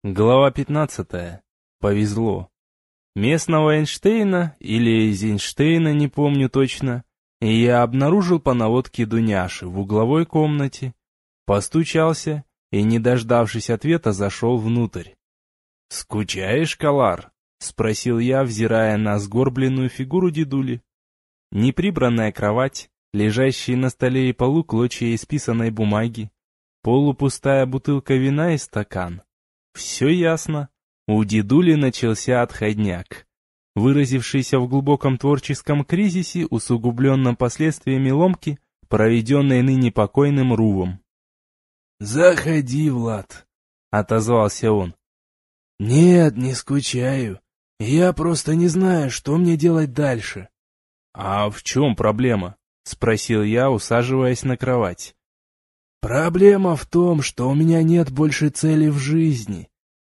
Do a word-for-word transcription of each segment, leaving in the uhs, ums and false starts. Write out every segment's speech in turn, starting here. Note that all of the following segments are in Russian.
Глава пятнадцатая. Повезло. Местного Эйнштейна или Эйзенштейна, не помню точно, я обнаружил по наводке Дуняши в угловой комнате. Постучался и, не дождавшись ответа, зашел внутрь. «Скучаешь, Калар?» — спросил я, взирая на сгорбленную фигуру дедули. Неприбранная кровать, лежащие на столе и полу клочья исписанной бумаги, полупустая бутылка вина и стакан. Все ясно. У дедули начался отходняк, выразившийся в глубоком творческом кризисе, усугубленном последствиями ломки, проведенной ныне покойным Рувом. «Заходи, Влад», — отозвался он. «Нет, не скучаю. Я просто не знаю, что мне делать дальше». «А в чем проблема?» — спросил я, усаживаясь на кровать. «Проблема в том, что у меня нет больше цели в жизни».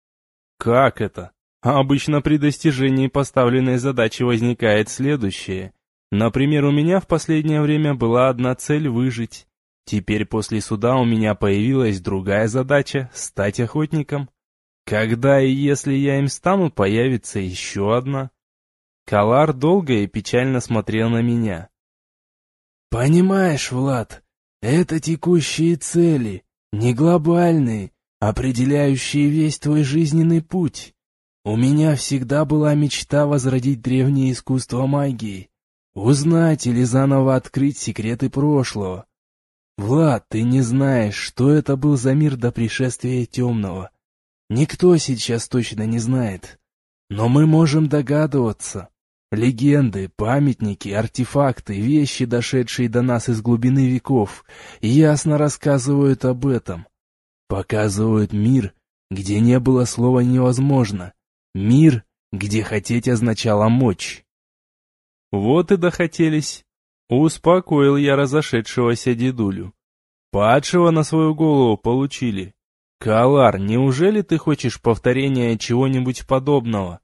«Как это? Обычно при достижении поставленной задачи возникает следующее. Например, у меня в последнее время была одна цель — выжить. Теперь после суда у меня появилась другая задача — стать охотником. Когда и если я им стану, появится еще одна». Калар долго и печально смотрел на меня. «Понимаешь, Влад, это текущие цели, не глобальные, определяющие весь твой жизненный путь. У меня всегда была мечта возродить древнее искусство магии, узнать или заново открыть секреты прошлого. Влад, ты не знаешь, что это был за мир до пришествия темного. Никто сейчас точно не знает, но мы можем догадываться. Легенды, памятники, артефакты, вещи, дошедшие до нас из глубины веков, ясно рассказывают об этом. Показывают мир, где не было слова «невозможно». Мир, где хотеть означало мочь. Вот и дохотелись. Успокоил я разошедшегося дедулю. Падшего на свою голову получили. Калар, неужели ты хочешь повторения чего-нибудь подобного?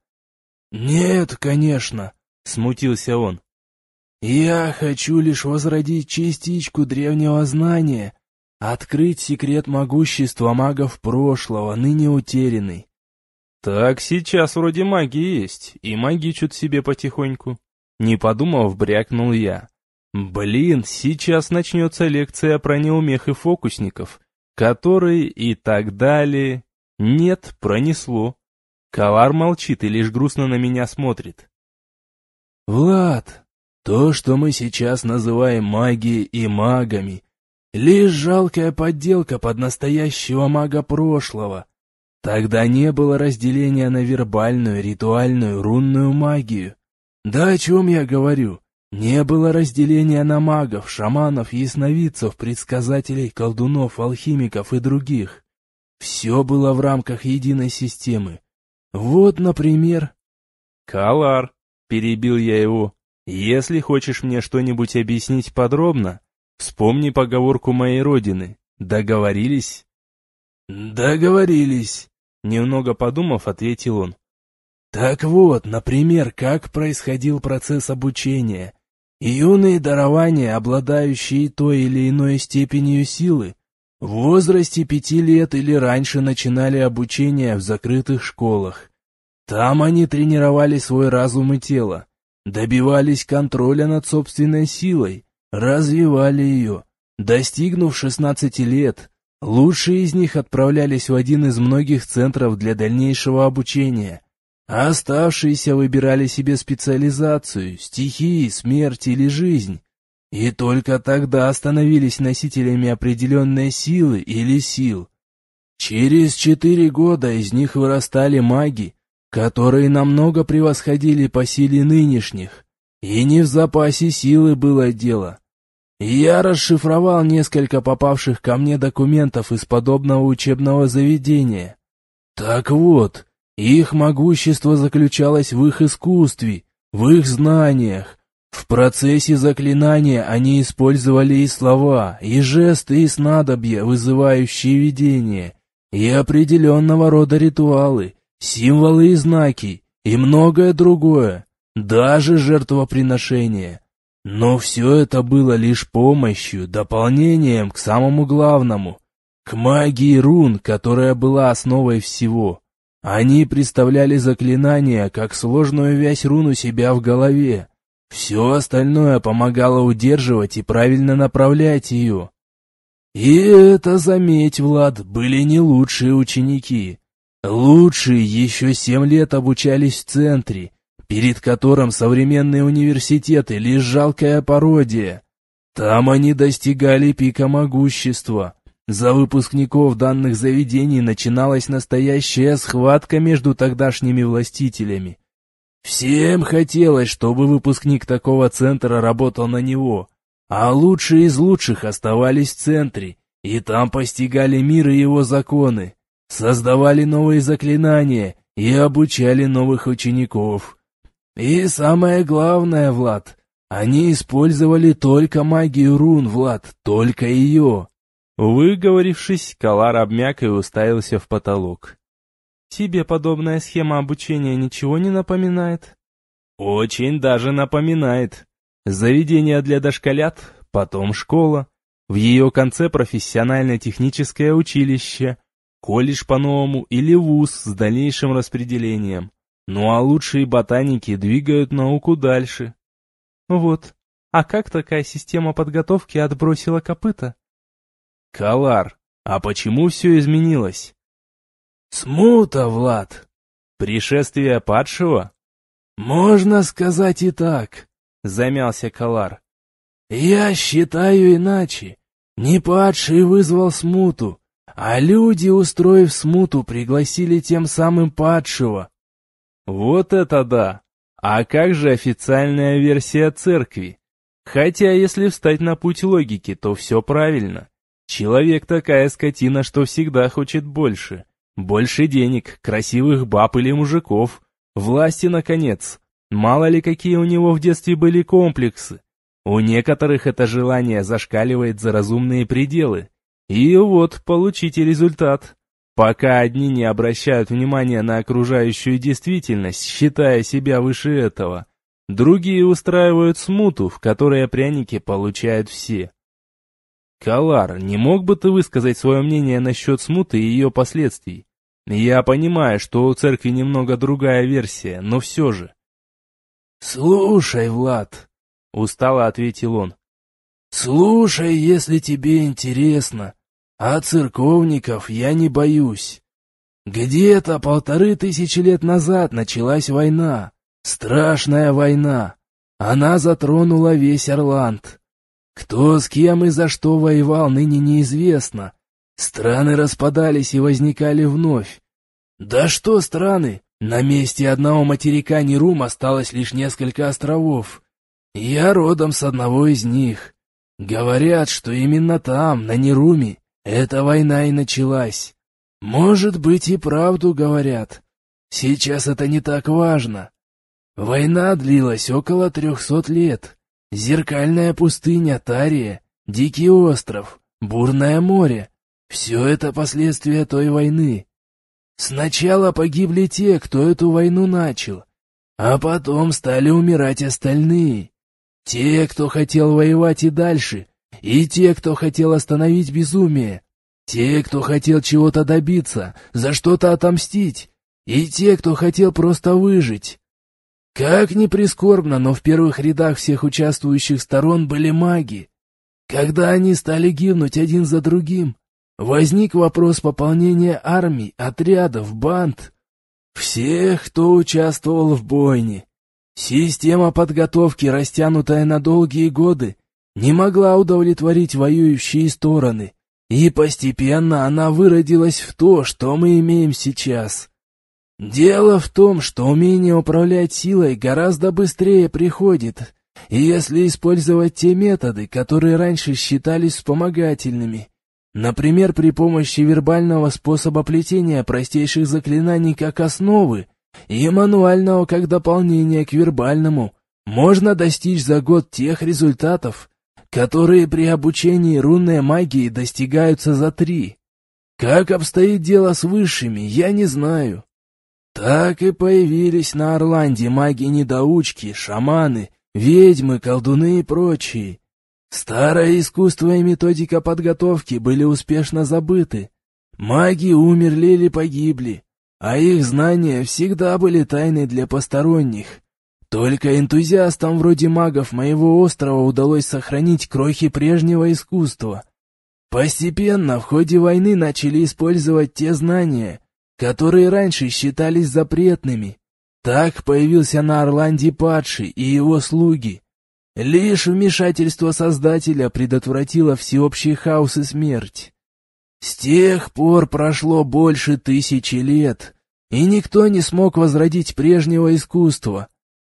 «Нет, конечно», — смутился он. «Я хочу лишь возродить частичку древнего знания, открыть секрет могущества магов прошлого, ныне утерянный». «Так сейчас вроде маги есть, и магичут себе потихоньку». Не подумав, брякнул я. «Блин, сейчас начнется лекция про неумех и фокусников, которые и так далее». Нет, пронесло. Калар молчит и лишь грустно на меня смотрит. «Влад, то, что мы сейчас называем магией и магами, лишь жалкая подделка под настоящего мага прошлого. Тогда не было разделения на вербальную, ритуальную, рунную магию. Да о чем я говорю? Не было разделения на магов, шаманов, ясновидцев, предсказателей, колдунов, алхимиков и других. Все было в рамках единой системы. Вот, например...» «Калар», — перебил я его, — «если хочешь мне что-нибудь объяснить подробно, вспомни поговорку моей родины. Договорились?» «Договорились», — немного подумав, ответил он. «Так вот, например, как происходил процесс обучения. Юные дарования, обладающие той или иной степенью силы, в возрасте пяти лет или раньше начинали обучение в закрытых школах. Там они тренировали свой разум и тело, добивались контроля над собственной силой, развивали ее. Достигнув шестнадцати лет, лучшие из них отправлялись в один из многих центров для дальнейшего обучения, а оставшиеся выбирали себе специализацию, стихии, смерть или жизнь. И только тогда становились носителями определенной силы или сил. Через четыре года из них вырастали маги, которые намного превосходили по силе нынешних, и не в запасе силы было дело. Я расшифровал несколько попавших ко мне документов из подобного учебного заведения. Так вот, их могущество заключалось в их искусстве, в их знаниях. В процессе заклинания они использовали и слова, и жесты, и снадобья, вызывающие видения, и определенного рода ритуалы, символы и знаки, и многое другое, даже жертвоприношения. Но все это было лишь помощью, дополнением к самому главному, к магии рун, которая была основой всего. Они представляли заклинание как сложную вязь рун у себя в голове. Все остальное помогало удерживать и правильно направлять ее. И это, заметь, Влад, были не лучшие ученики. Лучшие еще семь лет обучались в центре, перед которым современные университеты лишь жалкая пародия. Там они достигали пика могущества. За выпускников данных заведений начиналась настоящая схватка между тогдашними властителями. Всем хотелось, чтобы выпускник такого центра работал на него, а лучшие из лучших оставались в центре, и там постигали мир и его законы, создавали новые заклинания и обучали новых учеников. И самое главное, Влад, они использовали только магию рун, Влад, только ее. Выговорившись, Калар обмяк и уставился в потолок. «Тебе подобная схема обучения ничего не напоминает?» «Очень даже напоминает. Заведение для дошколят, потом школа, в ее конце профессионально-техническое училище, колледж по-новому или вуз с дальнейшим распределением. Ну а лучшие ботаники двигают науку дальше». «Вот, а как такая система подготовки отбросила копыта?» «Калар, а почему все изменилось?» «Смута, Влад». «Пришествие падшего?» «Можно сказать и так», — замялся Калар. «Я считаю иначе. Не падший вызвал смуту, а люди, устроив смуту, пригласили тем самым падшего». «Вот это да! А как же официальная версия церкви? Хотя, если встать на путь логики, то все правильно. Человек такая скотина, что всегда хочет больше. Больше денег, красивых баб или мужиков, власти, наконец. Мало ли какие у него в детстве были комплексы. У некоторых это желание зашкаливает за разумные пределы. И вот, получите результат. Пока одни не обращают внимания на окружающую действительность, считая себя выше этого, другие устраивают смуту, в которой пряники получают все. Калар, не мог бы ты высказать свое мнение насчет смуты и ее последствий? Я понимаю, что у церкви немного другая версия, но все же. «Слушай, Влад», — устало ответил он, — «слушай, если тебе интересно, а церковников я не боюсь. Где-то полторы тысячи лет назад началась война, страшная война. Она затронула весь Орланд. Кто с кем и за что воевал, ныне неизвестно. Страны распадались и возникали вновь. Да что страны? На месте одного материка Нерум осталось лишь несколько островов. Я родом с одного из них. Говорят, что именно там, на Неруме, эта война и началась. Может быть, и правду говорят. Сейчас это не так важно. Война длилась около трехсот лет. Зеркальная пустыня Тария, Дикий остров, Бурное море — все это последствия той войны. Сначала погибли те, кто эту войну начал, а потом стали умирать остальные. Те, кто хотел воевать и дальше, и те, кто хотел остановить безумие, те, кто хотел чего-то добиться, за что-то отомстить, и те, кто хотел просто выжить. Как ни прискорбно, но в первых рядах всех участвующих сторон были маги. Когда они стали гибнуть один за другим, возник вопрос пополнения армий, отрядов, банд. Всех, кто участвовал в бойне. Система подготовки, растянутая на долгие годы, не могла удовлетворить воюющие стороны, и постепенно она выродилась в то, что мы имеем сейчас. Дело в том, что умение управлять силой гораздо быстрее приходит, если использовать те методы, которые раньше считались вспомогательными. Например, при помощи вербального способа плетения простейших заклинаний как основы и мануального как дополнения к вербальному, можно достичь за год тех результатов, которые при обучении рунной магии достигаются за три. Как обстоит дело с высшими, я не знаю. Так и появились на Орланде маги-недоучки, шаманы, ведьмы, колдуны и прочие. Старое искусство и методика подготовки были успешно забыты. Маги умерли или погибли, а их знания всегда были тайной для посторонних. Только энтузиастам вроде магов моего острова удалось сохранить крохи прежнего искусства. Постепенно в ходе войны начали использовать те знания, которые раньше считались запретными. Так появился на Орланде падший и его слуги. Лишь вмешательство Создателя предотвратило всеобщий хаос и смерть. С тех пор прошло больше тысячи лет, и никто не смог возродить прежнего искусства.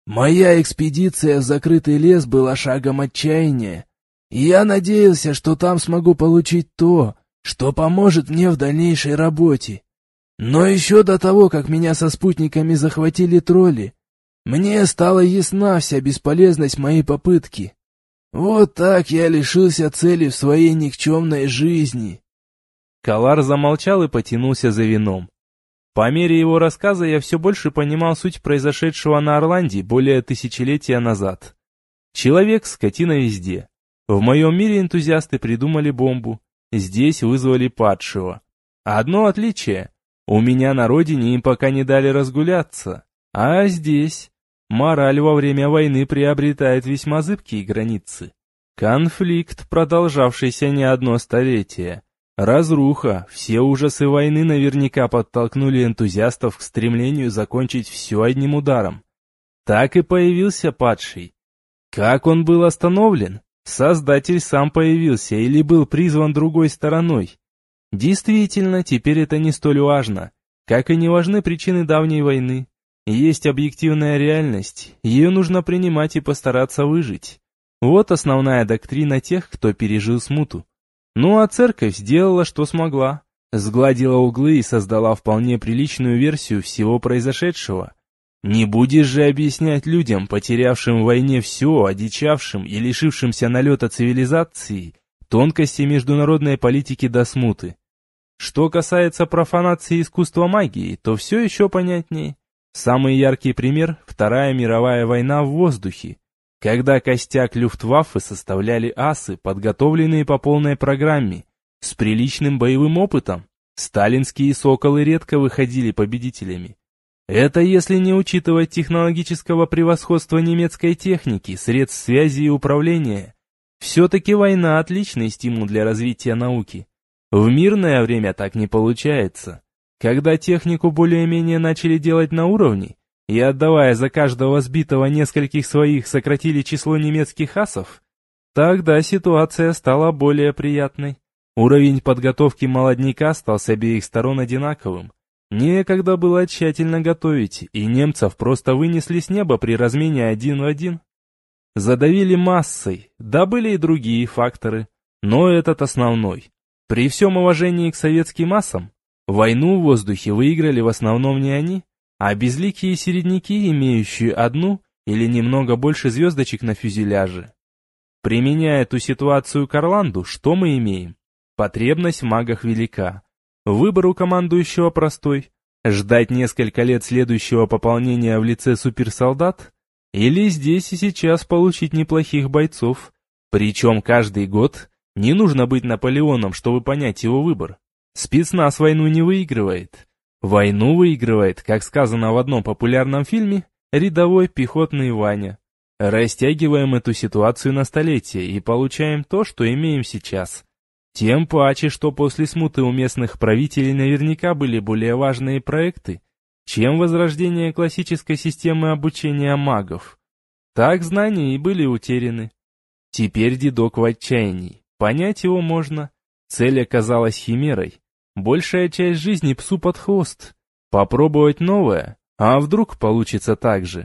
Моя экспедиция в закрытый лес была шагом отчаяния. Я надеялся, что там смогу получить то, что поможет мне в дальнейшей работе. Но еще до того, как меня со спутниками захватили тролли, мне стала ясна вся бесполезность моей попытки. Вот так я лишился цели в своей никчемной жизни. Калар замолчал и потянулся за вином. По мере его рассказа я все больше понимал суть произошедшего на Орланде более тысячелетия назад. Человек — скотина везде. В моем мире энтузиасты придумали бомбу, здесь вызвали падшего. Одно отличие — у меня на родине им пока не дали разгуляться, а здесь мораль во время войны приобретает весьма зыбкие границы. Конфликт, продолжавшийся не одно столетие. Разруха, все ужасы войны наверняка подтолкнули энтузиастов к стремлению закончить все одним ударом. Так и появился падший. Как он был остановлен? Создатель сам появился или был призван другой стороной? Действительно, теперь это не столь важно, как и не важны причины давней войны. Есть объективная реальность, ее нужно принимать и постараться выжить. Вот основная доктрина тех, кто пережил смуту. Ну а церковь сделала, что смогла. Сгладила углы и создала вполне приличную версию всего произошедшего. Не будешь же объяснять людям, потерявшим в войне все, одичавшим и лишившимся налета цивилизации, тонкости международной политики до смуты. Что касается профанации искусства магии, то все еще понятнее. Самый яркий пример – Вторая мировая война в воздухе, когда костяк Люфтваффе составляли асы, подготовленные по полной программе, с приличным боевым опытом. Сталинские соколы редко выходили победителями. Это если не учитывать технологического превосходства немецкой техники, средств связи и управления. Все-таки война – отличный стимул для развития науки. В мирное время так не получается. Когда технику более-менее начали делать на уровне, и отдавая за каждого сбитого нескольких своих сократили число немецких асов, тогда ситуация стала более приятной. Уровень подготовки молодняка стал с обеих сторон одинаковым. Некогда было тщательно готовить, и немцев просто вынесли с неба при размене один в один. Задавили массой, да были и другие факторы, но этот основной. При всем уважении к советским массам, войну в воздухе выиграли в основном не они, а безликие середняки, имеющие одну или немного больше звездочек на фюзеляже. Применяя эту ситуацию к Орланду, что мы имеем? Потребность в магах велика. Выбор у командующего простой. Ждать несколько лет следующего пополнения в лице суперсолдат? Или здесь и сейчас получить неплохих бойцов? Причем каждый год. Не нужно быть Наполеоном, чтобы понять его выбор. Спецназ войну не выигрывает. Войну выигрывает, как сказано в одном популярном фильме, рядовой пехотный Ваня. Растягиваем эту ситуацию на столетие и получаем то, что имеем сейчас. Тем паче, что после смуты у местных правителей наверняка были более важные проекты, чем возрождение классической системы обучения магов. Так знания и были утеряны. Теперь дедок в отчаянии. Понять его можно. Цель оказалась химерой. Большая часть жизни псу под хвост. Попробовать новое, а вдруг получится так же.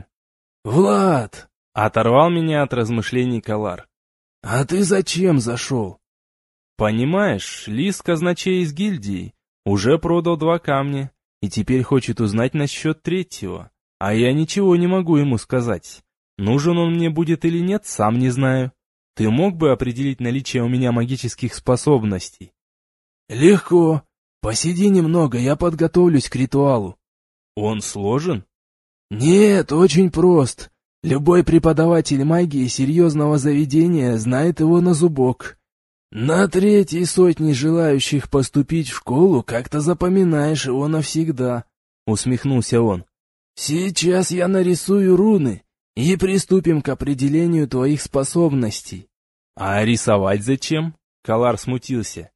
«Влад!» — оторвал меня от размышлений Калар. «А ты зачем зашел?» «Понимаешь, лис казначей из гильдии уже продал два камня и теперь хочет узнать насчет третьего, а я ничего не могу ему сказать. Нужен он мне будет или нет, сам не знаю. Ты мог бы определить наличие у меня магических способностей?» «Легко. Посиди немного, я подготовлюсь к ритуалу». «Он сложен?» «Нет, очень прост. Любой преподаватель магии серьезного заведения знает его на зубок. На третьей сотни желающих поступить в школу как-то запоминаешь его навсегда». — усмехнулся он. «Сейчас я нарисую руны и приступим к определению твоих способностей». «А рисовать зачем?» — Калар смутился.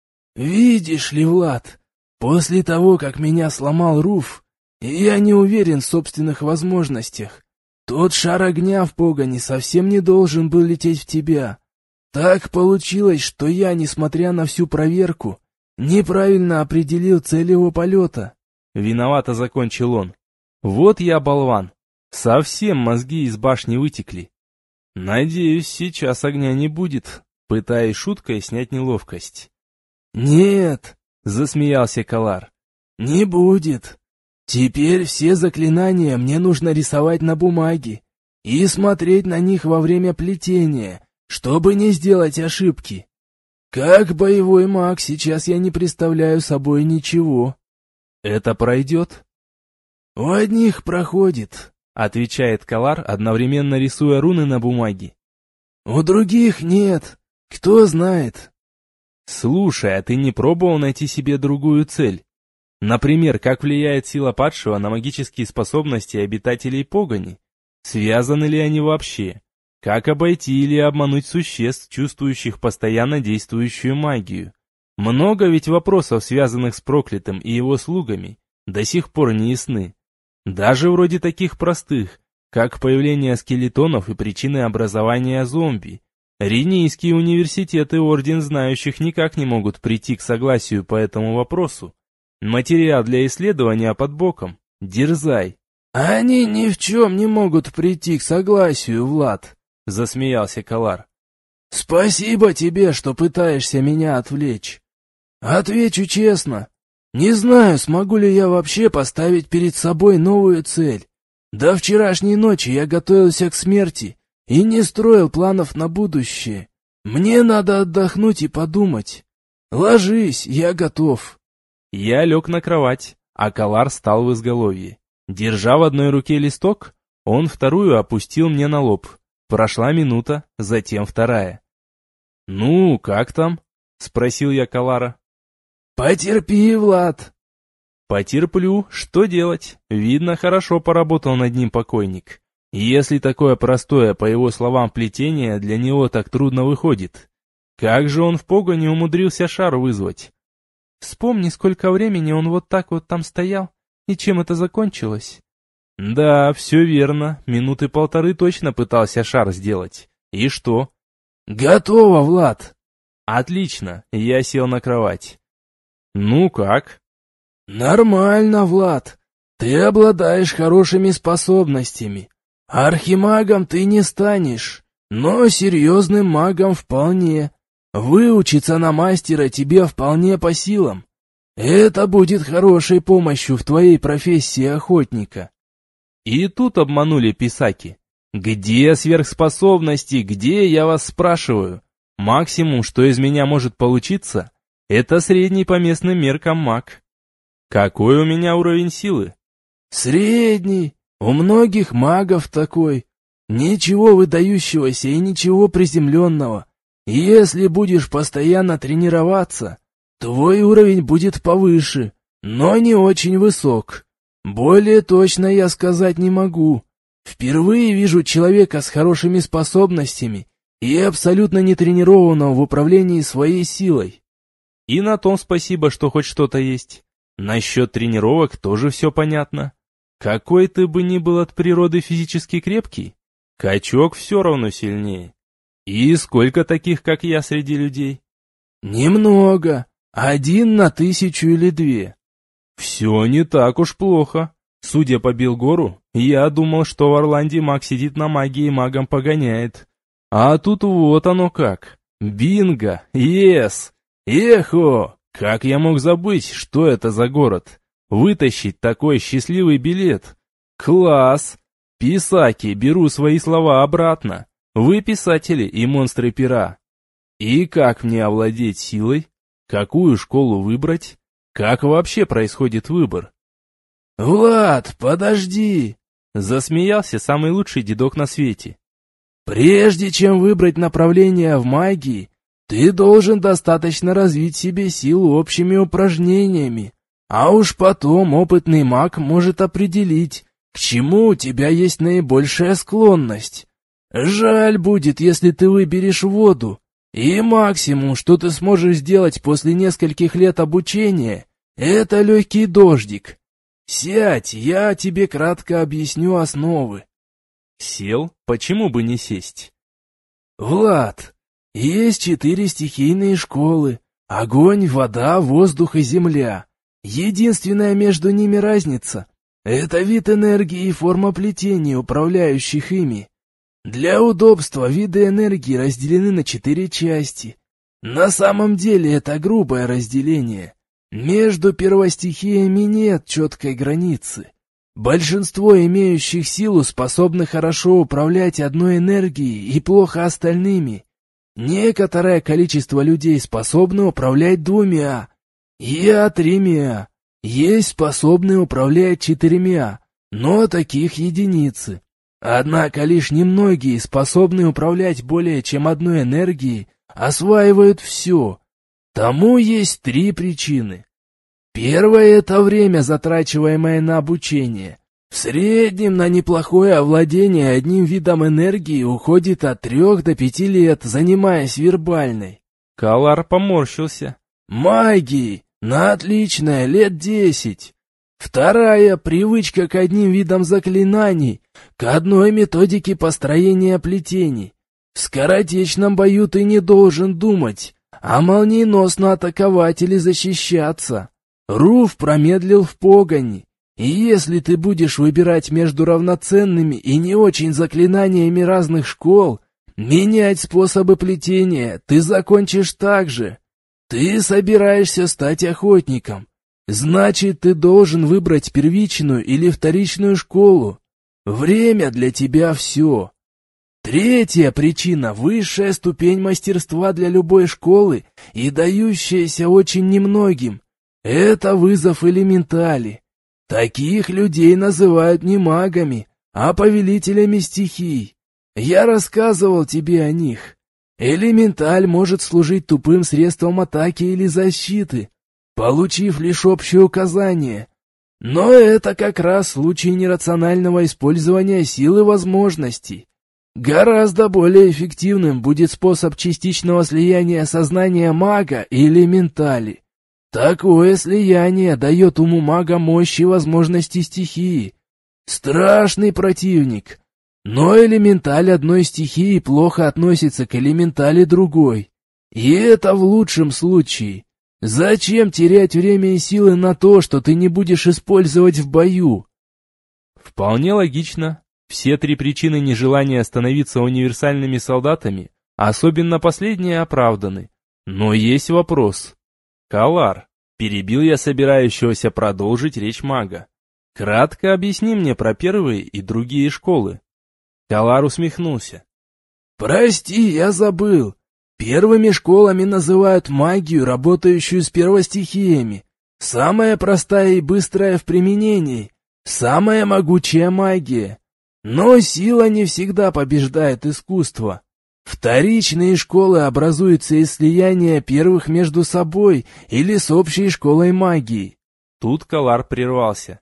«Видишь ли, Влад, после того, как меня сломал Руф, и я не уверен в собственных возможностях, тот шар огня в погоне совсем не должен был лететь в тебя. Так получилось, что я, несмотря на всю проверку, неправильно определил цель его полета». Виновато закончил он. «Вот я болван. Совсем мозги из башни вытекли. Надеюсь, сейчас огня не будет», пытаясь шуткой снять неловкость. «Нет», — засмеялся Калар. «не будет. Теперь все заклинания мне нужно рисовать на бумаге и смотреть на них во время плетения, чтобы не сделать ошибки. Как боевой маг сейчас я не представляю собой ничего». «Это пройдет?» «У одних проходит», — отвечает Калар, одновременно рисуя руны на бумаге. «У других нет. Кто знает». «Слушай, а ты не пробовал найти себе другую цель? Например, как влияет сила падшего на магические способности обитателей погони? Связаны ли они вообще? Как обойти или обмануть существ, чувствующих постоянно действующую магию? Много ведь вопросов, связанных с проклятым и его слугами, до сих пор не ясны. Даже вроде таких простых, как появление скелетонов и причины образования зомби. Ринийский университет и Орден Знающих никак не могут прийти к согласию по этому вопросу. Материал для исследования под боком. Дерзай». «Они ни в чем не могут прийти к согласию, Влад», — засмеялся Калар. «Спасибо тебе, что пытаешься меня отвлечь. Отвечу честно. Не знаю, смогу ли я вообще поставить перед собой новую цель. До вчерашней ночи я готовился к смерти и не строил планов на будущее. Мне надо отдохнуть и подумать. Ложись, я готов». Я лег на кровать, а Калар стал в изголовье. Держа в одной руке листок, он вторую опустил мне на лоб. Прошла минута, затем вторая. «Ну, как там?» — спросил я Калара. «Потерпи, Влад». «Потерплю, что делать? Видно, хорошо поработал над ним покойник. Если такое простое, по его словам, плетение для него так трудно выходит. Как же он в погоне умудрился шар вызвать?» «Вспомни, сколько времени он вот так вот там стоял, и чем это закончилось». «Да, все верно, минуты полторы точно пытался шар сделать. И что?» «Готово, Влад». «Отлично, я сел на кровать». «Ну как?» «Нормально, Влад. Ты обладаешь хорошими способностями. Архимагом ты не станешь, но серьезным магом вполне. Выучиться на мастера тебе вполне по силам. Это будет хорошей помощью в твоей профессии охотника». И тут обманули писаки. «Где сверхспособности? Где, я вас спрашиваю? Максимум, что из меня может получиться, это средний по местным меркам маг. Какой у меня уровень силы?» «Средний. У многих магов такой. Ничего выдающегося и ничего приземленного. Если будешь постоянно тренироваться, твой уровень будет повыше, но не очень высок. Более точно я сказать не могу. Впервые вижу человека с хорошими способностями и абсолютно не тренированного в управлении своей силой». И на том спасибо, что хоть что-то есть. Насчет тренировок тоже все понятно. Какой ты бы ни был от природы физически крепкий, качок все равно сильнее. И сколько таких, как я, среди людей? «Немного. Один на тысячу или две». «Все не так уж плохо. Судя по Белгору, я думал, что в Орланде маг сидит на магии и магом погоняет. А тут вот оно как. Бинго! Ес! Эхо! Как я мог забыть, что это за город? Вытащить такой счастливый билет? Класс! Писаки, беру свои слова обратно. Вы писатели и монстры пера. И как мне овладеть силой? Какую школу выбрать? Как вообще происходит выбор?» «Влад, подожди!» — засмеялся самый лучший дедок на свете. «Прежде чем выбрать направление в магии, ты должен достаточно развить себе силу общими упражнениями. А уж потом опытный маг может определить, к чему у тебя есть наибольшая склонность. Жаль будет, если ты выберешь воду, и максимум, что ты сможешь сделать после нескольких лет обучения, это легкий дождик. Сядь, я тебе кратко объясню основы. Сел? Почему бы не сесть? Влад, есть четыре стихийные школы: огонь, вода, воздух и земля. Единственная между ними разница — это вид энергии и форма плетения, управляющих ими. Для удобства виды энергии разделены на четыре части. На самом деле это грубое разделение. Между первостихиями нет четкой границы. Большинство имеющих силу способны хорошо управлять одной энергией и плохо остальными. Некоторое количество людей способны управлять двумя, я тремя. Есть способные управлять четырьмя, но таких единицы. Однако лишь немногие, способные управлять более чем одной энергией, осваивают все. Тому есть три причины. Первое — это время, затрачиваемое на обучение. В среднем на неплохое овладение одним видом энергии уходит от трех до пяти лет, занимаясь вербальной. Калар поморщился. Магией на отличное лет десять. Вторая — привычка к одним видам заклинаний, к одной методике построения плетений. В скоротечном бою ты не должен думать, а молниеносно атаковать или защищаться. Руф промедлил в погони, и если ты будешь выбирать между равноценными и не очень заклинаниями разных школ, менять способы плетения, ты закончишь так же. Ты собираешься стать охотником. Значит, ты должен выбрать первичную или вторичную школу. Время для тебя все. Третья причина — высшая ступень мастерства для любой школы и дающаяся очень немногим. Это вызов элементали. Таких людей называют не магами, а повелителями стихий. Я рассказывал тебе о них. Элементаль может служить тупым средством атаки или защиты, получив лишь общее указание. Но это как раз случай нерационального использования сил и возможностей. Гораздо более эффективным будет способ частичного слияния сознания мага и элементали. Такое слияние дает уму мага мощь и возможности стихии. Страшный противник. Но элементаль одной стихии плохо относится к элементали другой. И это в лучшем случае. Зачем терять время и силы на то, что ты не будешь использовать в бою? Вполне логично. Все три причины нежелания становиться универсальными солдатами, особенно последние, оправданы. Но есть вопрос. Калар, перебил я собирающегося продолжить речь мага. Кратко объясни мне про первые и другие школы. Калар усмехнулся. «Прости, я забыл. Первыми школами называют магию, работающую с первостихиями. Самая простая и быстрая в применении. Самая могучая магия. Но сила не всегда побеждает искусство. Вторичные школы образуются из слияния первых между собой или с общей школой магии». Тут Калар прервался.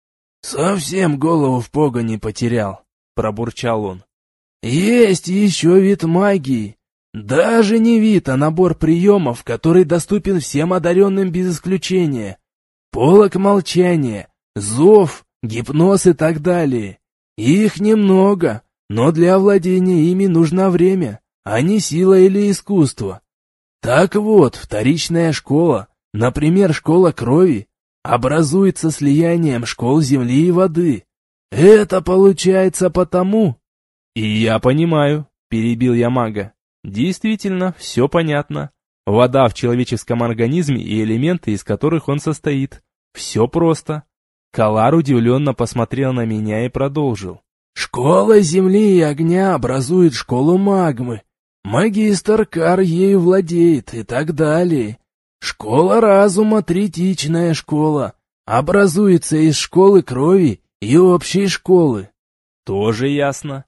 «Совсем голову в погони потерял», — пробурчал он. «Есть еще вид магии. Даже не вид, а набор приемов, который доступен всем одаренным без исключения. Полог молчания, зов, гипноз и так далее. Их немного, но для овладения ими нужно время, а не сила или искусство. Так вот, вторичная школа, например, школа крови, образуется слиянием школ земли и воды. Это получается потому...» «И я понимаю», — перебил я мага. «Действительно, все понятно. Вода в человеческом организме и элементы, из которых он состоит. Все просто». Калар удивленно посмотрел на меня и продолжил. «Школа земли и огня образует школу магмы. Магистр Кар ею владеет и так далее. Школа разума, третичная школа, образуется из школы крови и общей школы». «Тоже ясно».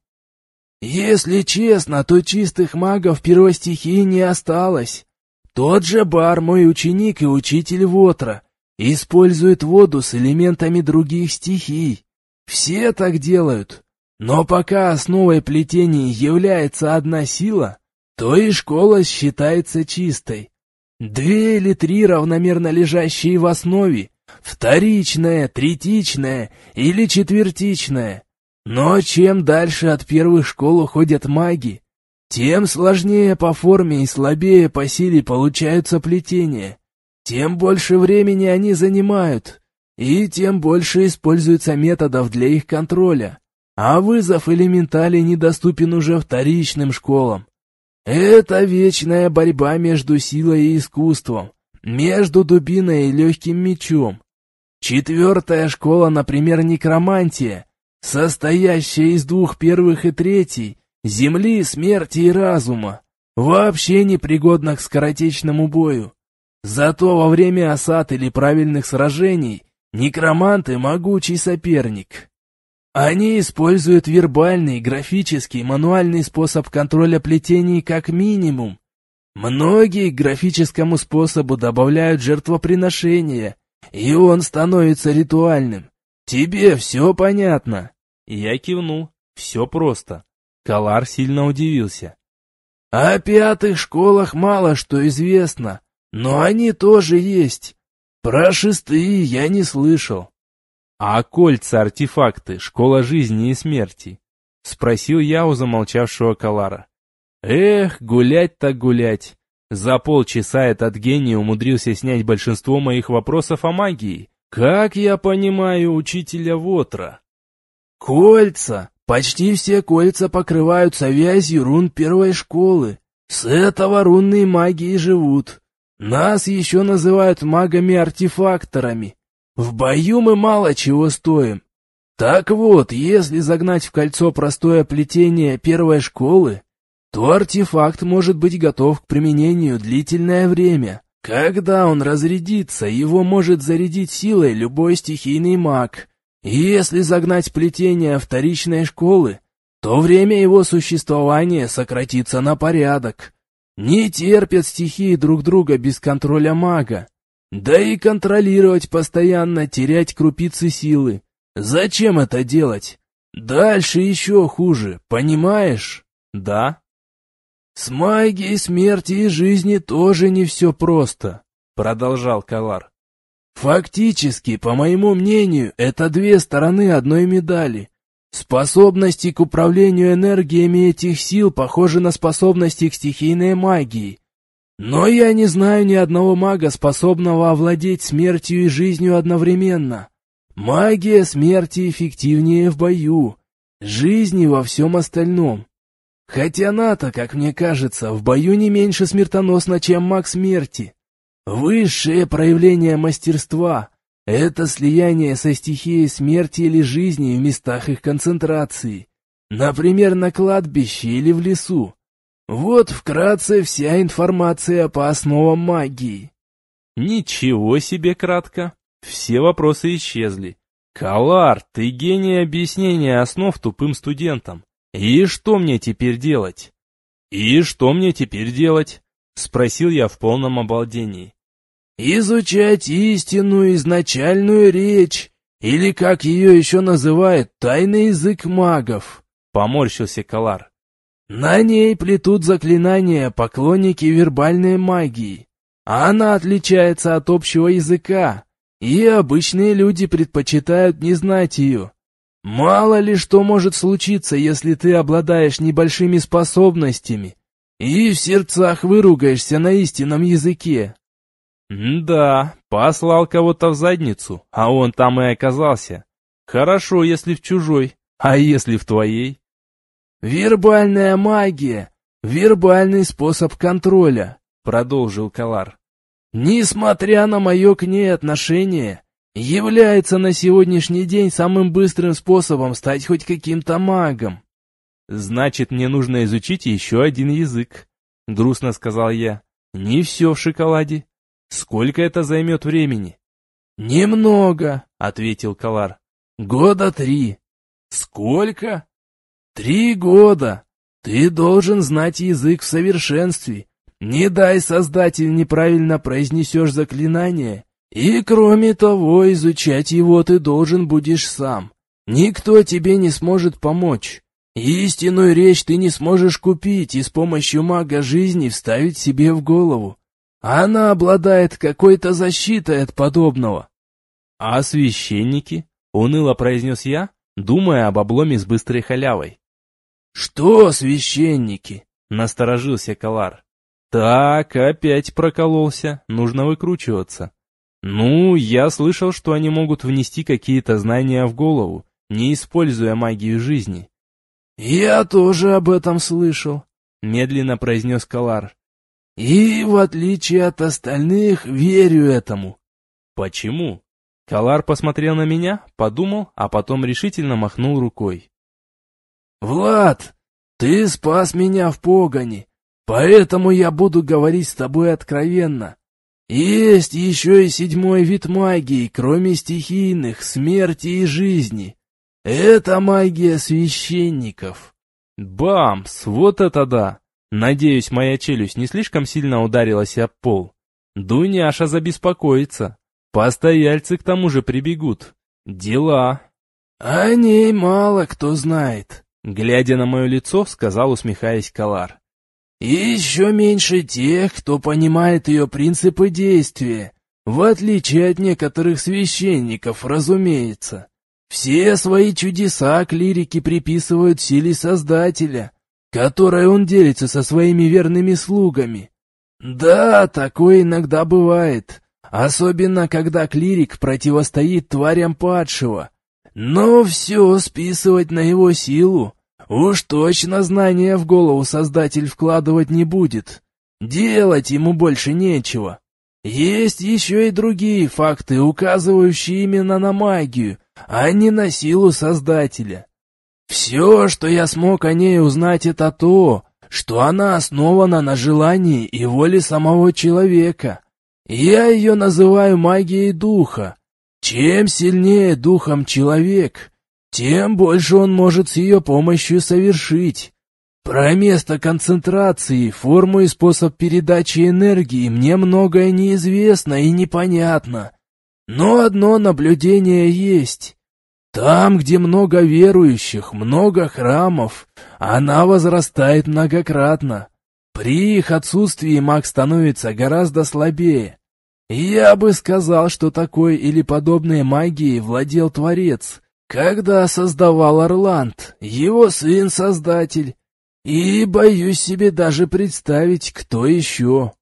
«Если честно, то чистых магов первостихии не осталось. Тот же Бар мой ученик и учитель Вотра, использует воду с элементами других стихий. Все так делают. Но пока основой плетения является одна сила, то и школа считается чистой. Две или три равномерно лежащие в основе, вторичная, третичная или четвертичная. Но чем дальше от первых школ уходят маги, тем сложнее по форме и слабее по силе получаются плетения, тем больше времени они занимают, и тем больше используется методов для их контроля, а вызов элементалей недоступен уже вторичным школам. Это вечная борьба между силой и искусством, между дубиной и легким мечом. Четвертая школа, например, некромантия, состоящая из двух первых и третьей, земли, смерти и разума, вообще непригодна к скоротечному бою. Зато во время осад или правильных сражений некроманты — могучий соперник. Они используют вербальный, графический, мануальный способ контроля плетений как минимум. Многие к графическому способу добавляют жертвоприношения, и он становится ритуальным. Тебе все понятно?» Я кивнул. Все просто. Калар сильно удивился. «О пятых школах мало что известно, но они тоже есть. Про шестые я не слышал». «А кольца-артефакты, школа жизни и смерти?» — спросил я у замолчавшего Калара. «Эх, гулять так гулять. За полчаса этот гений умудрился снять большинство моих вопросов о магии. Как я понимаю учителя Вотра?» «Кольца. Почти все кольца покрываются вязью рун первой школы. С этого рунные маги и живут. Нас еще называют магами-артефакторами. В бою мы мало чего стоим. Так вот, если загнать в кольцо простое плетение первой школы, то артефакт может быть готов к применению длительное время. Когда он разрядится, его может зарядить силой любой стихийный маг. И если загнать плетение вторичной школы, то время его существования сократится на порядок. Не терпят стихии друг друга без контроля мага. Да и контролировать постоянно, терять крупицы силы. Зачем это делать? Дальше еще хуже, понимаешь? Да. С магией смерти и жизни тоже не все просто, продолжал Калар. Фактически, по моему мнению, это две стороны одной медали. Способности к управлению энергиями этих сил похожи на способности к стихийной магии. Но я не знаю ни одного мага, способного овладеть смертью и жизнью одновременно. Магия смерти эффективнее в бою, жизни во всем остальном. Хотя она-то, как мне кажется, в бою не меньше смертоносна, чем маг смерти. Высшее проявление мастерства — это слияние со стихией смерти или жизни в местах их концентрации, например, на кладбище или в лесу. Вот вкратце вся информация по основам магии. Ничего себе кратко. Все вопросы исчезли. Калар, ты гений объяснения основ тупым студентам. И что мне теперь делать? И что мне теперь делать? Спросил я в полном обалдении. Изучать истинную изначальную речь, или, как ее еще называют, тайный язык магов. Поморщился Калар. На ней плетут заклинания поклонники вербальной магии. Она отличается от общего языка, и обычные люди предпочитают не знать ее. Мало ли что может случиться, если ты обладаешь небольшими способностями и в сердцах выругаешься на истинном языке. Да, послал кого-то в задницу, а он там и оказался. Хорошо, если в чужой, а если в твоей? «Вербальная магия — вербальный способ контроля», — продолжил Калар. «Несмотря на мое к ней отношение, является на сегодняшний день самым быстрым способом стать хоть каким-то магом». «Значит, мне нужно изучить еще один язык», — грустно сказал я. «Не все в шоколаде. Сколько это займет времени?» «Немного», — ответил Калар. «Года три». «Сколько?» «Три года. Ты должен знать язык в совершенстве. Не дай, Создатель, неправильно произнесешь заклинание, И кроме того, изучать его ты должен будешь сам. Никто тебе не сможет помочь. Истинную речь ты не сможешь купить и с помощью мага жизни вставить себе в голову. Она обладает какой-то защитой от подобного. «А священники?» — уныло произнес я, думая об обломе с быстрой халявой. «Что священники?» — насторожился Калар. «Так, опять прокололся, нужно выкручиваться. Ну, я слышал, что они могут внести какие-то знания в голову, не используя магию жизни». «Я тоже об этом слышал», — медленно произнес Калар. «И, в отличие от остальных, верю этому». «Почему?» Калар посмотрел на меня, подумал, а потом решительно махнул рукой. «Влад, ты спас меня в погоне, поэтому я буду говорить с тобой откровенно. Есть еще и седьмой вид магии, кроме стихийных, смерти и жизни. Это магия священников». Бамс, вот это да! Надеюсь, моя челюсть не слишком сильно ударилась об пол. Дуняша забеспокоится. Постояльцы к тому же прибегут. Дела. «О ней мало кто знает», — глядя на мое лицо, сказал, усмехаясь Калар. «И еще меньше тех, кто понимает ее принципы действия, в отличие от некоторых священников, разумеется. Все свои чудеса клирики приписывают силе Создателя, которой он делится со своими верными слугами. Да, такое иногда бывает, особенно когда клирик противостоит тварям падшего. Но все списывать на его силу, уж точно знания в голову Создатель вкладывать не будет. Делать ему больше нечего. Есть еще и другие факты, указывающие именно на магию, а не на силу Создателя. Все, что я смог о ней узнать, это то, что она основана на желании и воле самого человека. Я ее называю магией духа. Чем сильнее духом человек, тем больше он может с ее помощью совершить. Про место концентрации, форму и способ передачи энергии мне многое неизвестно и непонятно. Но одно наблюдение есть. Там, где много верующих, много храмов, она возрастает многократно. При их отсутствии маг становится гораздо слабее. Я бы сказал, что такой или подобной магией владел Творец, когда создавал Орланд, его сын-создатель. И боюсь себе даже представить, кто еще.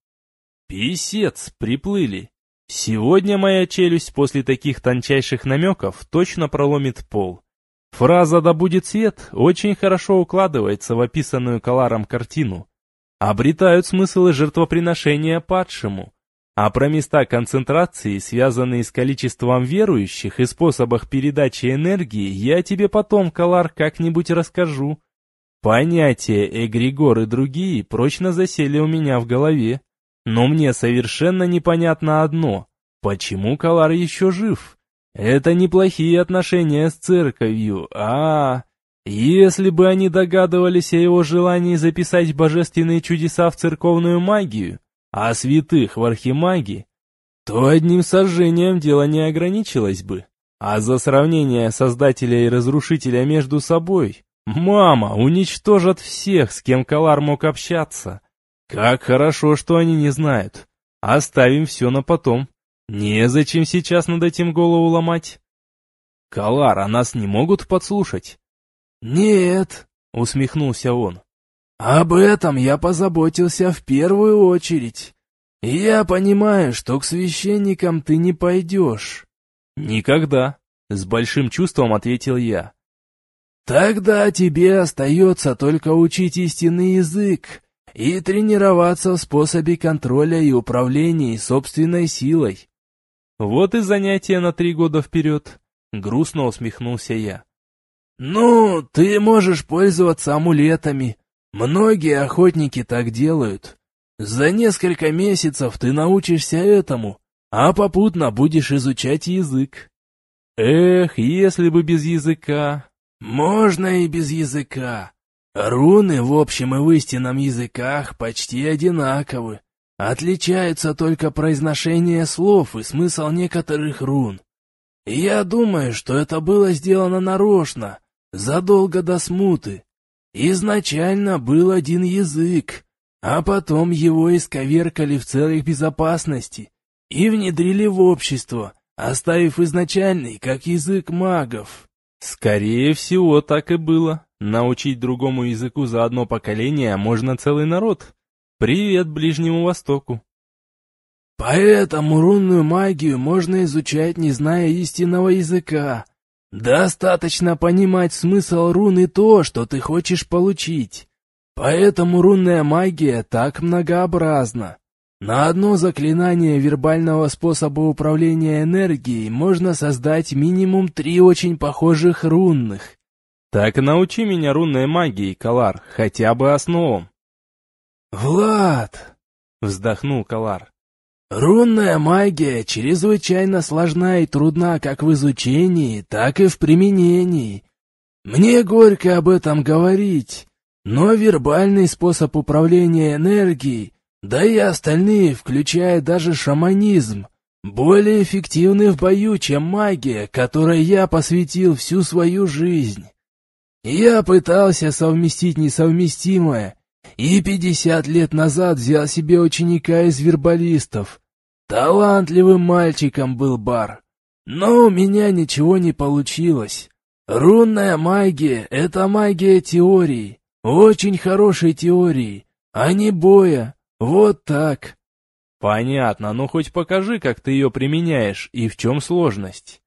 Писец, приплыли. Сегодня моя челюсть после таких тончайших намеков точно проломит пол. Фраза «да будет свет» очень хорошо укладывается в описанную Каларом картину. Обретают смысл и жертвоприношения падшему. А про места концентрации, связанные с количеством верующих и способах передачи энергии, я тебе потом, Калар, как-нибудь расскажу. Понятия эгрегор и другие прочно засели у меня в голове. Но мне совершенно непонятно одно. Почему Калар еще жив? Это неплохие отношения с церковью, а... Если бы они догадывались о его желании записать божественные чудеса в церковную магию, а святых в архимаги, то одним сожжением дело не ограничилось бы. А за сравнение Создателя и Разрушителя между собой, мама, уничтожат всех, с кем Калар мог общаться. Как хорошо, что они не знают. Оставим все на потом. Незачем сейчас над этим голову ломать. Калар, а нас не могут подслушать? «Нет», — усмехнулся он. «Об этом я позаботился в первую очередь. Я понимаю, что к священникам ты не пойдешь». «Никогда», — с большим чувством ответил я. «Тогда тебе остается только учить истинный язык и тренироваться в способе контроля и управления собственной силой». «Вот и занятие на три года вперед», — грустно усмехнулся я. «Ну, ты можешь пользоваться амулетами. Многие охотники так делают. За несколько месяцев ты научишься этому, а попутно будешь изучать язык». «Эх, если бы без языка». «Можно и без языка. Руны в общем и в истинном языках почти одинаковы. Отличаются только произношение слов и смысл некоторых рун. И я думаю, что это было сделано нарочно, задолго до смуты. Изначально был один язык, а потом его исковеркали в целях безопасности и внедрили в общество, оставив изначальный как язык магов. Скорее всего, так и было. Научить другому языку за одно поколение можно целый народ. Привет Ближнему Востоку. Поэтому рунную магию можно изучать, не зная истинного языка. Достаточно понимать смысл рун и то, что ты хочешь получить. Поэтому рунная магия так многообразна. На одно заклинание вербального способа управления энергией можно создать минимум три очень похожих рунных. Так научи меня рунной магии, Калар, хотя бы основам. «Влад!» — вздохнул Калар. «Рунная магия чрезвычайно сложна и трудна как в изучении, так и в применении. Мне горько об этом говорить, но вербальный способ управления энергией, да и остальные, включая даже шаманизм, более эффективны в бою, чем магия, которой я посвятил всю свою жизнь. Я пытался совместить несовместимое, и пятьдесят лет назад взял себе ученика из вербалистов. Талантливым мальчиком был Бар, но у меня ничего не получилось. Рунная магия — это магия теории, очень хорошей теории, а не боя, вот так». «Понятно, но хоть покажи, как ты ее применяешь и в чем сложность».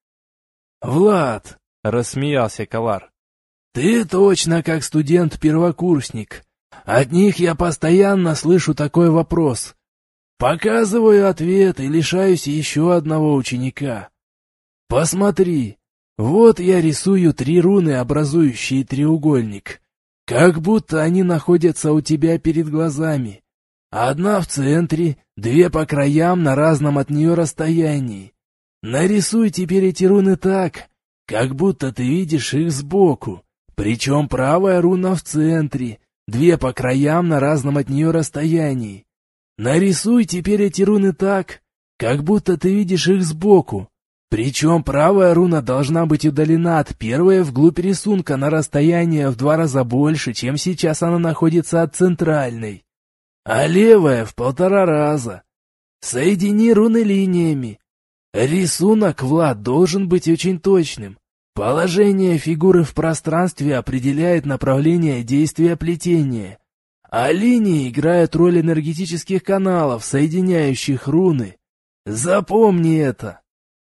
«Влад», — рассмеялся Калар, — «ты точно как студент-первокурсник. От них я постоянно слышу такой вопрос. Показываю ответ и лишаюсь еще одного ученика. Посмотри, вот я рисую три руны, образующие треугольник. Как будто они находятся у тебя перед глазами. Одна в центре, две по краям на разном от нее расстоянии. Нарисуй теперь эти руны так, как будто ты видишь их сбоку. Причем правая руна в центре, две по краям на разном от нее расстоянии. Нарисуй теперь эти руны так, как будто ты видишь их сбоку. Причем правая руна должна быть удалена от первой вглубь рисунка на расстояние в два раза больше, чем сейчас она находится от центральной. А левая в полтора раза. Соедини руны линиями. Рисунок, Влад, должен быть очень точным. Положение фигуры в пространстве определяет направление действия плетения, а линии играют роль энергетических каналов, соединяющих руны. Запомни это.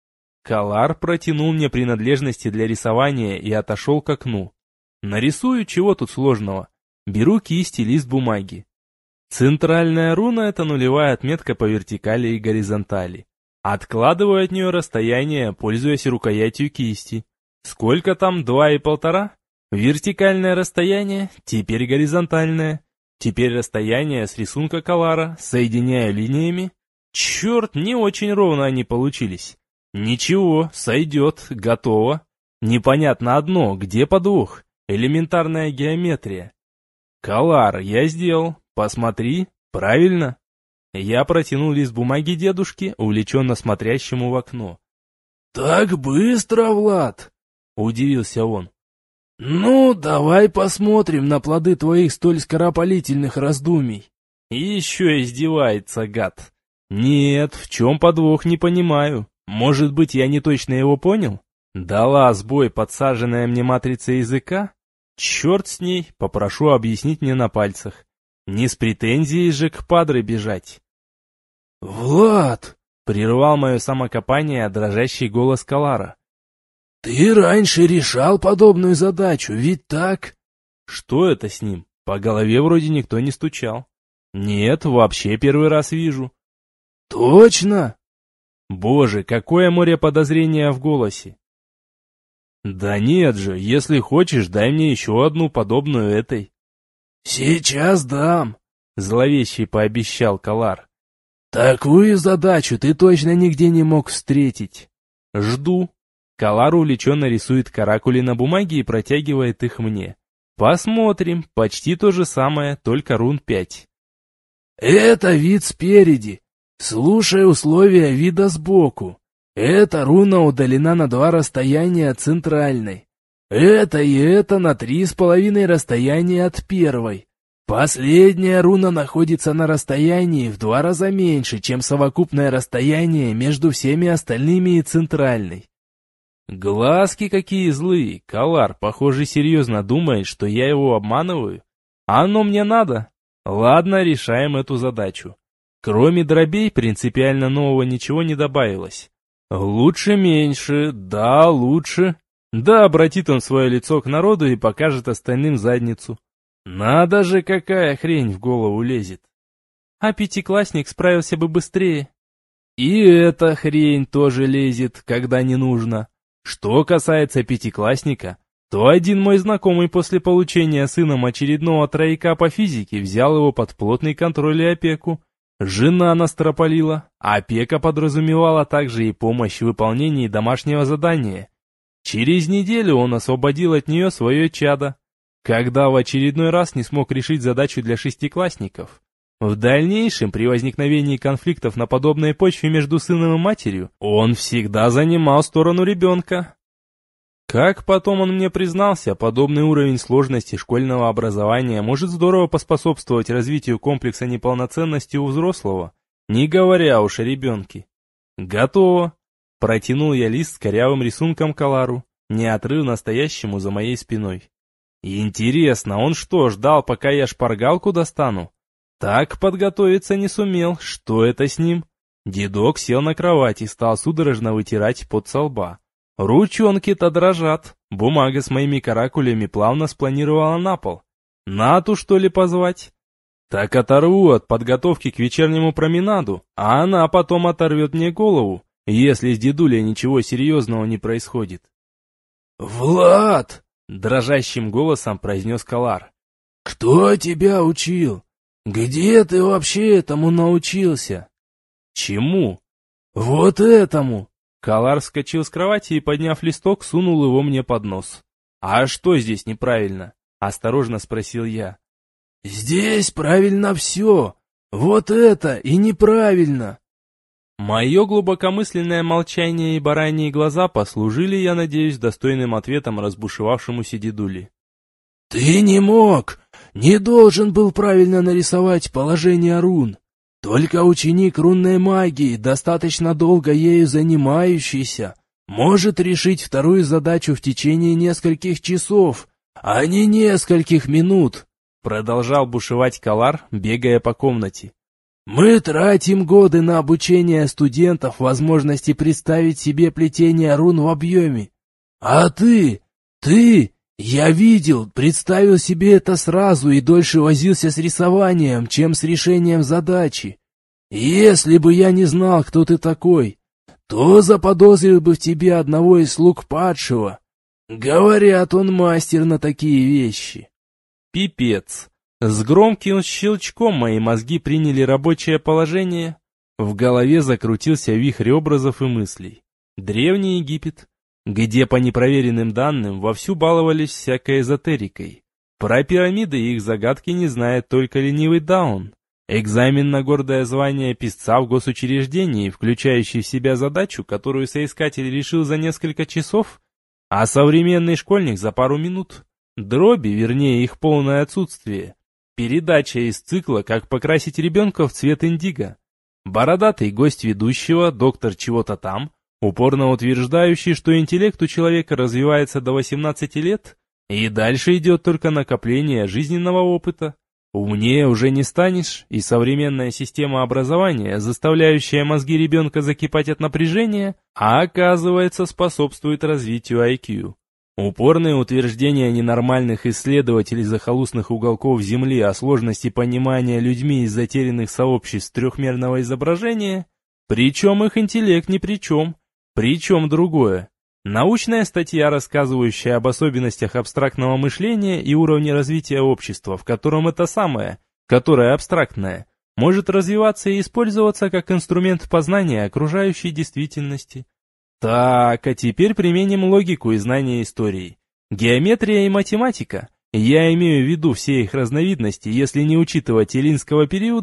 Калар протянул мне принадлежности для рисования и отошел к окну. Нарисую, чего тут сложного. Беру кисть и лист бумаги. Центральная руна — это нулевая отметка по вертикали и горизонтали. Откладываю от нее расстояние, пользуясь рукоятью кисти. Сколько там, два и полтора? Вертикальное расстояние, теперь горизонтальное. Теперь расстояние с рисунка Калара, соединяю линиями. Черт, не очень ровно они получились. Ничего, сойдет, готово. Непонятно одно, где подвох? Элементарная геометрия. Калар, я сделал, посмотри, правильно? Я протянул лист бумаги дедушке, увлеченно смотрящему в окно. «Так быстро, Влад!» — удивился он. «Ну, давай посмотрим на плоды твоих столь скоропалительных раздумий». И еще издевается, гад. Нет, в чем подвох, не понимаю. Может быть, я не точно его понял? Дала сбой подсаженная мне матрица языка? Черт с ней, попрошу объяснить мне на пальцах. Не с претензией же к падре бежать. «Влад!» — прервал мое самокопание дрожащий голос Калара. «Ты раньше решал подобную задачу, ведь так?» Что это с ним? По голове вроде никто не стучал. Нет, вообще первый раз вижу. «Точно?» Боже, какое море подозрения в голосе. Да нет же, если хочешь, дай мне еще одну подобную этой. «Сейчас дам», — зловеще пообещал Калар. «Такую задачу ты точно нигде не мог встретить». Жду. Калар увлеченно рисует каракули на бумаге и протягивает их мне. Посмотрим, почти то же самое, только рун пять. Это вид спереди. Слушай условия вида сбоку. Эта руна удалена на два расстояния от центральной. Это и это на три с половиной расстояния от первой. Последняя руна находится на расстоянии в два раза меньше, чем совокупное расстояние между всеми остальными и центральной. Глазки какие злые. Калар, похоже, серьезно думает, что я его обманываю. А оно мне надо. Ладно, решаем эту задачу. Кроме дробей, принципиально нового ничего не добавилось. Лучше меньше, да, лучше. Да, обратит он свое лицо к народу и покажет остальным задницу. Надо же, какая хрень в голову лезет. А пятиклассник справился бы быстрее. И эта хрень тоже лезет, когда не нужно. Что касается пятиклассника, то один мой знакомый после получения сыном очередного трояка по физике взял его под плотный контроль и опеку. Жена настропалила, а опека подразумевала также и помощь в выполнении домашнего задания. Через неделю он освободил от нее свое чадо, когда в очередной раз не смог решить задачу для шестиклассников. В дальнейшем, при возникновении конфликтов на подобной почве между сыном и матерью, он всегда занимал сторону ребенка. Как потом он мне признался, подобный уровень сложности школьного образования может здорово поспособствовать развитию комплекса неполноценности у взрослого, не говоря уж о ребенке. Готово. Протянул я лист с корявым рисунком Калару, неотрывно стоящему за моей спиной. Интересно, он что, ждал, пока я шпаргалку достану? Так подготовиться не сумел, что это с ним? Дедок сел на кровать и стал судорожно вытирать пот со лба. Ручонки-то дрожат, бумага с моими каракулями плавно спланировала на пол. Нату, что ли, позвать? Так оторву от подготовки к вечернему променаду, а она потом оторвет мне голову, если с дедулей ничего серьезного не происходит. «Влад!» — дрожащим голосом произнес Калар. «Кто тебя учил? Где ты вообще этому научился?» «Чему?» «Вот этому!» Калар вскочил с кровати и, подняв листок, сунул его мне под нос. «А что здесь неправильно?» — осторожно спросил я. «Здесь правильно все. Вот это и неправильно!» Мое глубокомысленное молчание и бараньи глаза послужили, я надеюсь, достойным ответом разбушевавшемуся дедуле. «Ты не мог, не должен был правильно нарисовать положение рун. Только ученик рунной магии, достаточно долго ею занимающийся, может решить вторую задачу в течение нескольких часов, а не нескольких минут», — продолжал бушевать Калар, бегая по комнате. «Мы тратим годы на обучение студентов возможности представить себе плетение рун в объеме. А ты, ты, я видел, представил себе это сразу и дольше возился с рисованием, чем с решением задачи. Если бы я не знал, кто ты такой, то заподозрил бы в тебе одного из слуг падшего. Говорят, он мастер на такие вещи». Пипец. С громким щелчком мои мозги приняли рабочее положение. В голове закрутился вихрь образов и мыслей. Древний Египет, где по непроверенным данным вовсю баловались всякой эзотерикой. Про пирамиды и их загадки не знает только ленивый Даун. Экзамен на гордое звание писца в госучреждении, включающий в себя задачу, которую соискатель решил за несколько часов, а современный школьник за пару минут. Дроби, вернее их полное отсутствие. Передача из цикла «Как покрасить ребенка в цвет индиго». Бородатый гость ведущего, доктор чего-то там, упорно утверждающий, что интеллект у человека развивается до восемнадцати лет, и дальше идет только накопление жизненного опыта. Умнее уже не станешь, и современная система образования, заставляющая мозги ребенка закипать от напряжения, а оказывается способствует развитию ай кью. Упорные утверждения ненормальных исследователей захолустных уголков Земли о сложности понимания людьми из затерянных сообществ трехмерного изображения, причем их интеллект ни при чем, причем другое. Научная статья, рассказывающая об особенностях абстрактного мышления и уровне развития общества, в котором это самое, которое абстрактное, может развиваться и использоваться как инструмент познания окружающей действительности. Так, а теперь применим логику и знания истории. Геометрия и математика, я имею в виду все их разновидности, если не учитывать эллинского периода,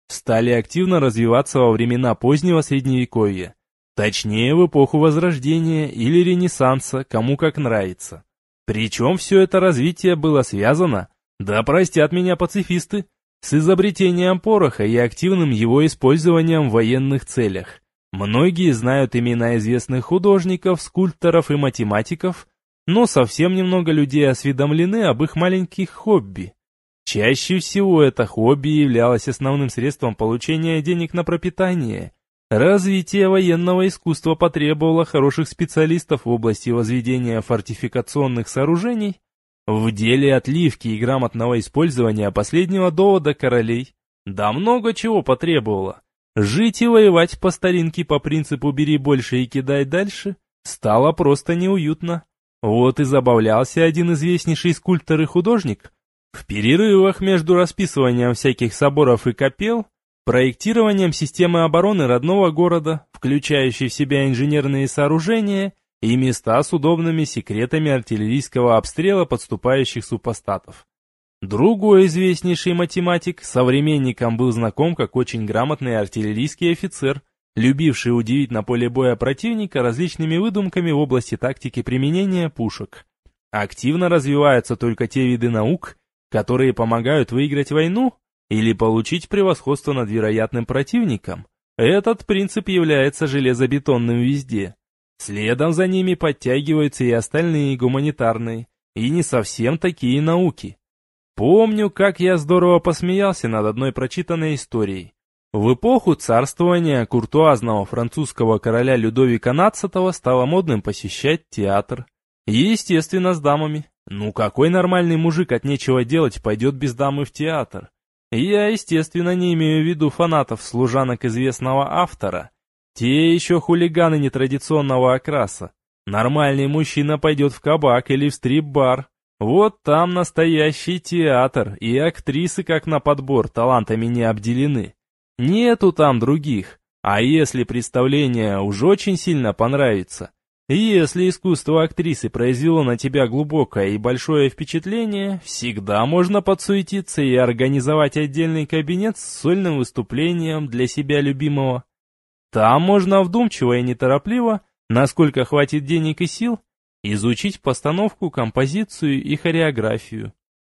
стали активно развиваться во времена позднего Средневековья. Точнее, в эпоху Возрождения или Ренессанса, кому как нравится. Причем все это развитие было связано, да простят меня пацифисты, с изобретением пороха и активным его использованием в военных целях. Многие знают имена известных художников, скульпторов и математиков, но совсем немного людей осведомлены об их маленьких хобби. Чаще всего это хобби являлось основным средством получения денег на пропитание. Развитие военного искусства потребовало хороших специалистов в области возведения фортификационных сооружений, в деле отливки и грамотного использования последнего довода королей. Да много чего потребовало. Жить и воевать по старинке по принципу «бери больше и кидай дальше» стало просто неуютно. Вот и забавлялся один известнейший скульптор и художник. В перерывах между расписыванием всяких соборов и капел, проектированием системы обороны родного города, включающей в себя инженерные сооружения и места с удобными секретами артиллерийского обстрела подступающих супостатов. Другой известнейший математик современникам был знаком как очень грамотный артиллерийский офицер, любивший удивить на поле боя противника различными выдумками в области тактики применения пушек. Активно развиваются только те виды наук, которые помогают выиграть войну или получить превосходство над вероятным противником. Этот принцип является железобетонным везде. Следом за ними подтягиваются и остальные гуманитарные, и не совсем такие науки. Помню, как я здорово посмеялся над одной прочитанной историей. В эпоху царствования куртуазного французского короля Людовика двенадцатого стало модным посещать театр. Естественно, с дамами. Ну какой нормальный мужик от нечего делать пойдет без дамы в театр? Я, естественно, не имею в виду фанатов служанок известного автора. Те еще хулиганы нетрадиционного окраса. Нормальный мужчина пойдет в кабак или в стрип-бар. Вот там настоящий театр, и актрисы как на подбор талантами не обделены. Нету там других. А если представление уж очень сильно понравится, если искусство актрисы произвело на тебя глубокое и большое впечатление, всегда можно подсуетиться и организовать отдельный кабинет с сольным выступлением для себя любимого. Там можно вдумчиво и неторопливо, насколько хватит денег и сил, изучить постановку, композицию и хореографию.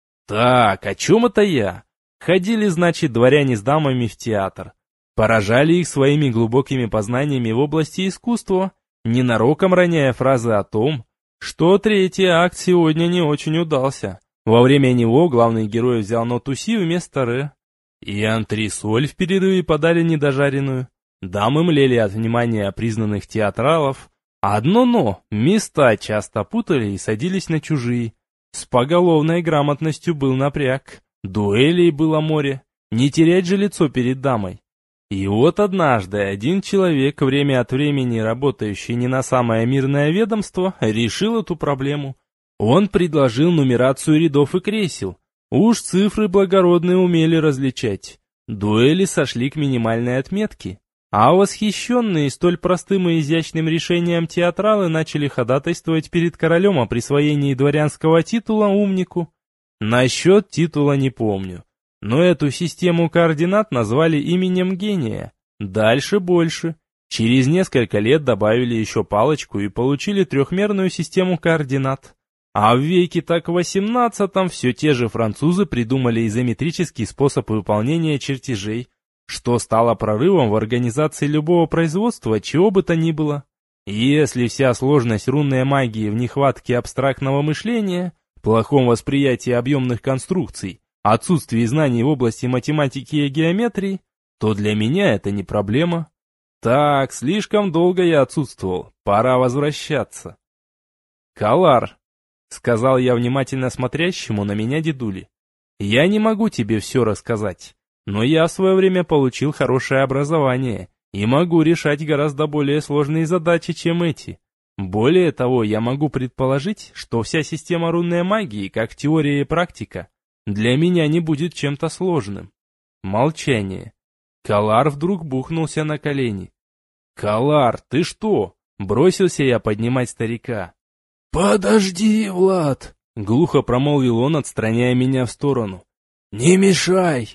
Так, о чем это я? Ходили, значит, дворяне с дамами в театр. Поражали их своими глубокими познаниями в области искусства, ненароком роняя фразы о том, что третий акт сегодня не очень удался. Во время него главный герой взял ноту си вместо ре. И антресоль в перерыве подали недожаренную. Дамы млели от внимания признанных театралов. Одно но, места часто путали и садились на чужие. С поголовной грамотностью был напряг. Дуэлей было море. Не терять же лицо перед дамой. И вот однажды один человек, время от времени работающий не на самое мирное ведомство, решил эту проблему. Он предложил нумерацию рядов и кресел. Уж цифры благородные умели различать. Дуэли сошли к минимальной отметке. А восхищенные столь простым и изящным решением театралы начали ходатайствовать перед королем о присвоении дворянского титула умнику. Насчет титула не помню. Но эту систему координат назвали именем гения. Дальше больше. Через несколько лет добавили еще палочку и получили трехмерную систему координат. А в веке так восемнадцатом все те же французы придумали изометрический способ выполнения чертежей, что стало прорывом в организации любого производства, чего бы то ни было. Если вся сложность рунной магии в нехватке абстрактного мышления, плохом восприятии объемных конструкций, отсутствии знаний в области математики и геометрии, то для меня это не проблема. Так, слишком долго я отсутствовал, пора возвращаться. «Калар», — сказал я внимательно смотрящему на меня дедуле, — «я не могу тебе все рассказать, но я в свое время получил хорошее образование и могу решать гораздо более сложные задачи, чем эти. Более того, я могу предположить, что вся система рунной магии, как теория и практика, для меня не будет чем-то сложным». Молчание. Калар вдруг бухнулся на колени. «Калар, ты что?» — бросился я поднимать старика. «Подожди, Влад!» — глухо промолвил он, отстраняя меня в сторону. «Не мешай!»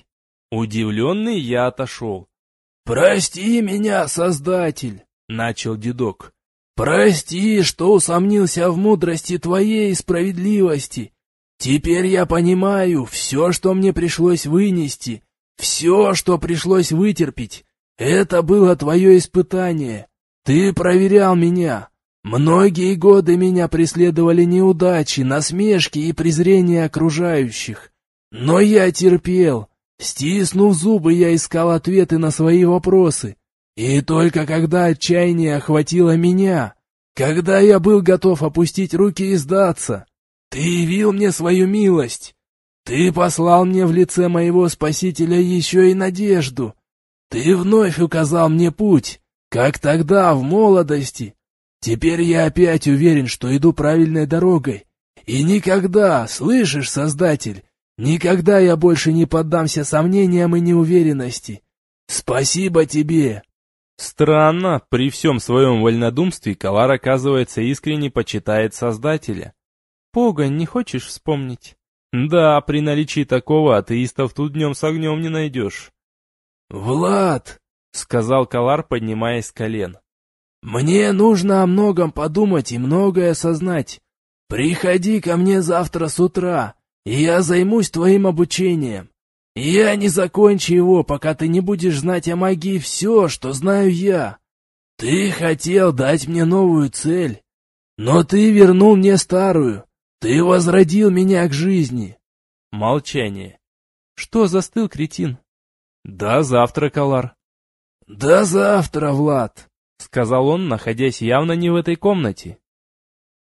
Удивленный я отошел. «Прости меня, Создатель!» — начал дедок. «Прости, что усомнился в мудрости твоей и справедливости. Теперь я понимаю, все, что мне пришлось вынести, все, что пришлось вытерпеть, это было твое испытание. Ты проверял меня. Многие годы меня преследовали неудачи, насмешки и презрение окружающих. Но я терпел. Стиснув зубы, я искал ответы на свои вопросы. И только когда отчаяние охватило меня, когда я был готов опустить руки и сдаться, ты явил мне свою милость. Ты послал мне в лице моего Спасителя еще и надежду. Ты вновь указал мне путь, как тогда, в молодости. Теперь я опять уверен, что иду правильной дорогой. И никогда, слышишь, Создатель, никогда я больше не поддамся сомнениям и неуверенности. Спасибо тебе!» Странно, при всем своем вольнодумстве Калар, оказывается, искренне почитает Создателя. Погонь не хочешь вспомнить? Да, при наличии такого атеистов тут днем с огнем не найдешь. «Влад!» — сказал Калар, поднимаясь с колен. «Мне нужно о многом подумать и многое осознать. Приходи ко мне завтра с утра, и я займусь твоим обучением. Я не закончу его, пока ты не будешь знать о магии все, что знаю я. Ты хотел дать мне новую цель, но ты вернул мне старую. Ты возродил меня к жизни». Молчание. Что застыл, кретин? До завтра, Калар. До завтра, Влад, сказал он, находясь явно не в этой комнате.